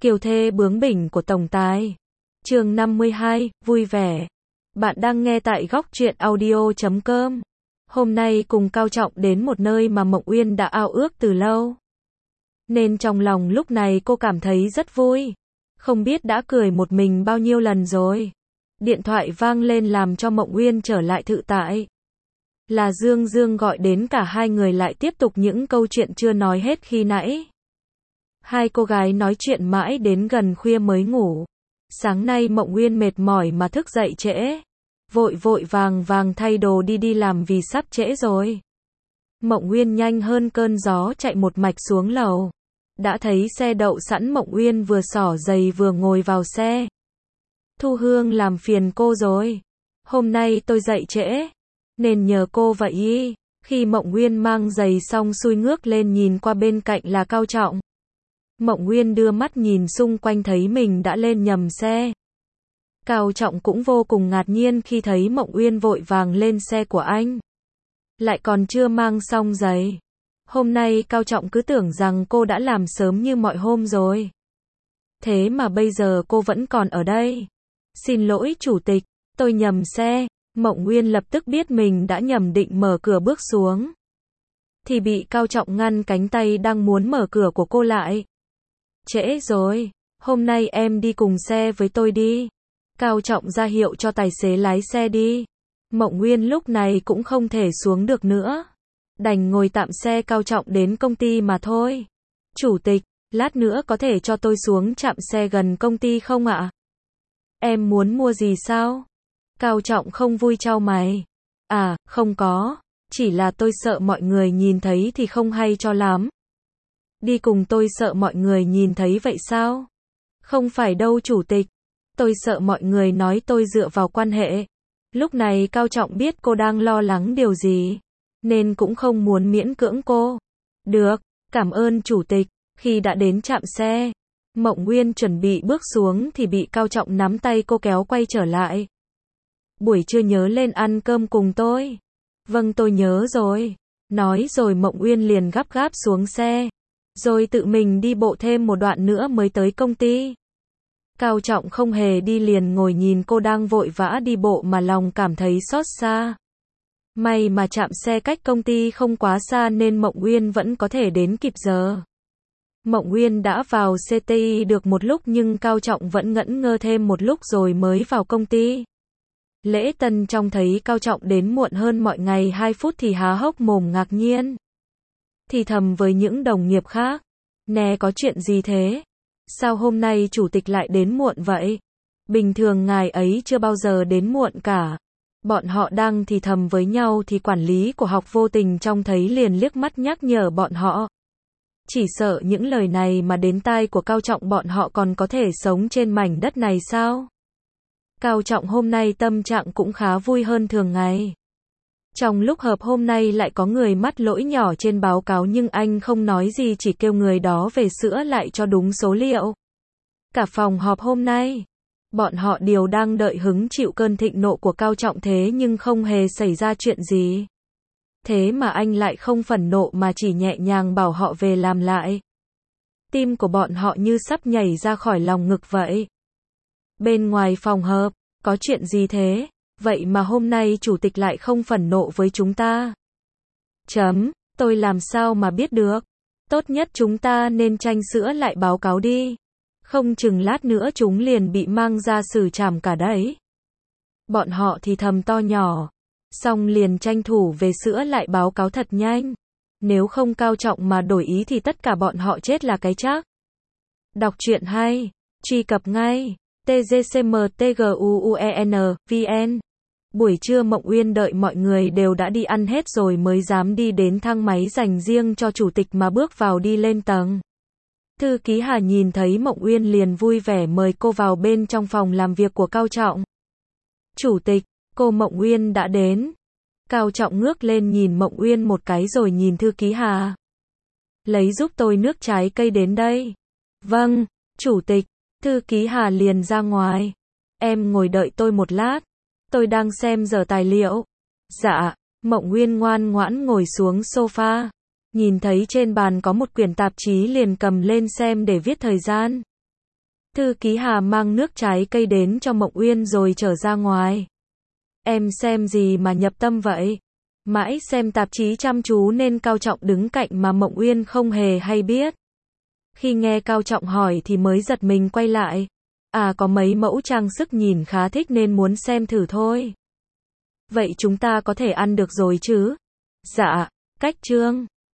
Kiều thê bướng bỉnh của tổng tài. Chương 52, vui vẻ. Bạn đang nghe tại góc truyện audio.com. Hôm nay cùng Cao Trọng đến một nơi mà Mộng Uyên đã ao ước từ lâu. Nên trong lòng lúc này cô cảm thấy rất vui. Không biết đã cười một mình bao nhiêu lần rồi. Điện thoại vang lên làm cho Mộng Uyên trở lại thực tại. Là Dương Dương gọi đến, cả hai người lại tiếp tục những câu chuyện chưa nói hết khi nãy. Hai cô gái nói chuyện mãi đến gần khuya mới ngủ. Sáng nay Mộng Uyên mệt mỏi mà thức dậy trễ. Vội vội vàng vàng thay đồ đi làm vì sắp trễ rồi. Mộng Uyên nhanh hơn cơn gió chạy một mạch xuống lầu. Đã thấy xe đậu sẵn, Mộng Uyên vừa xỏ giày vừa ngồi vào xe. Thu Hương làm phiền cô rồi. Hôm nay tôi dậy trễ, nên nhờ cô vậy ý. Khi Mộng Uyên mang giày xong xuôi ngước lên nhìn qua bên cạnh là Cao Trọng. Mộng Uyên đưa mắt nhìn xung quanh thấy mình đã lên nhầm xe. Cao Trọng cũng vô cùng ngạc nhiên khi thấy Mộng Uyên vội vàng lên xe của anh. Lại còn chưa mang xong giày. Hôm nay Cao Trọng cứ tưởng rằng cô đã làm sớm như mọi hôm rồi. Thế mà bây giờ cô vẫn còn ở đây. Xin lỗi chủ tịch, tôi nhầm xe. Mộng Uyên lập tức biết mình đã nhầm, định mở cửa bước xuống. Thì bị Cao Trọng ngăn cánh tay đang muốn mở cửa của cô lại. Trễ rồi, hôm nay em đi cùng xe với tôi đi. Cao Trọng ra hiệu cho tài xế lái xe đi. Mộng Uyên lúc này cũng không thể xuống được nữa. Đành ngồi tạm xe Cao Trọng đến công ty mà thôi. Chủ tịch, lát nữa có thể cho tôi xuống trạm xe gần công ty không ạ? Em muốn mua gì sao? Cao Trọng không vui chau mày. À, không có. Chỉ là tôi sợ mọi người nhìn thấy thì không hay cho lắm. Đi cùng tôi sợ mọi người nhìn thấy vậy sao? Không phải đâu chủ tịch. Tôi sợ mọi người nói tôi dựa vào quan hệ. Lúc này Cao Trọng biết cô đang lo lắng điều gì, nên cũng không muốn miễn cưỡng cô. Được, cảm ơn chủ tịch. Khi đã đến trạm xe, Mộng Uyên chuẩn bị bước xuống thì bị Cao Trọng nắm tay cô kéo quay trở lại. Buổi trưa nhớ lên ăn cơm cùng tôi. Vâng, tôi nhớ rồi. Nói rồi Mộng Uyên liền gấp gáp xuống xe. Rồi tự mình đi bộ thêm một đoạn nữa mới tới công ty. Cao Trọng không hề đi, liền ngồi nhìn cô đang vội vã đi bộ mà lòng cảm thấy xót xa. May mà trạm xe cách công ty không quá xa nên Mộng Uyên vẫn có thể đến kịp giờ. Mộng Uyên đã vào CTI được một lúc nhưng Cao Trọng vẫn ngẩn ngơ thêm một lúc rồi mới vào công ty. Lễ tân trông thấy Cao Trọng đến muộn hơn mọi ngày 2 phút thì há hốc mồm ngạc nhiên. Thì thầm với những đồng nghiệp khác. Nè, có chuyện gì thế? Sao hôm nay chủ tịch lại đến muộn vậy? Bình thường ngài ấy chưa bao giờ đến muộn cả. Bọn họ đang thì thầm với nhau thì quản lý của học vô tình trông thấy liền liếc mắt nhắc nhở bọn họ. Chỉ sợ những lời này mà đến tai của Cao Trọng bọn họ còn có thể sống trên mảnh đất này sao? Cao Trọng hôm nay tâm trạng cũng khá vui hơn thường ngày. Trong lúc họp hôm nay lại có người mắc lỗi nhỏ trên báo cáo nhưng anh không nói gì, chỉ kêu người đó về sửa lại cho đúng số liệu. Cả phòng họp hôm nay, bọn họ đều đang đợi hứng chịu cơn thịnh nộ của Cao Trọng, thế nhưng không hề xảy ra chuyện gì. Thế mà anh lại không phẫn nộ mà chỉ nhẹ nhàng bảo họ về làm lại. Tim của bọn họ như sắp nhảy ra khỏi lòng ngực vậy. Bên ngoài phòng họp, có chuyện gì thế? Vậy mà hôm nay chủ tịch lại không phẫn nộ với chúng ta. Tôi làm sao mà biết được? Tốt nhất chúng ta nên tranh sửa lại báo cáo đi. Không chừng lát nữa chúng liền bị mang ra xử trảm cả đấy. Bọn họ thì thầm to nhỏ. Xong liền tranh thủ về sửa lại báo cáo thật nhanh. Nếu không Cao Trọng mà đổi ý thì tất cả bọn họ chết là cái chắc. Đọc truyện hay. Truy cập ngay. tgcmtgun.vn. Buổi trưa Mộng Uyên đợi mọi người đều đã đi ăn hết rồi mới dám đi đến thang máy dành riêng cho chủ tịch mà bước vào đi lên tầng. Thư ký Hà nhìn thấy Mộng Uyên liền vui vẻ mời cô vào bên trong phòng làm việc của Cao Trọng. Chủ tịch, cô Mộng Uyên đã đến. Cao Trọng ngước lên nhìn Mộng Uyên một cái rồi nhìn thư ký Hà. Lấy giúp tôi nước trái cây đến đây. Vâng, chủ tịch. Thư ký Hà liền ra ngoài. Em ngồi đợi tôi một lát. Tôi đang xem giờ tài liệu. Dạ. Mộng Uyên ngoan ngoãn ngồi xuống sofa. Nhìn thấy trên bàn có một quyển tạp chí liền cầm lên xem để viết thời gian. Thư ký Hà mang nước trái cây đến cho Mộng Uyên rồi trở ra ngoài. Em xem gì mà nhập tâm vậy? Mãi xem tạp chí chăm chú nên Cao Trọng đứng cạnh mà Mộng Uyên không hề hay biết. Khi nghe Cao Trọng hỏi thì mới giật mình quay lại. À, có mấy mẫu trang sức nhìn khá thích nên muốn xem thử thôi. Vậy chúng ta có thể ăn được rồi chứ? Dạ, cách Trương.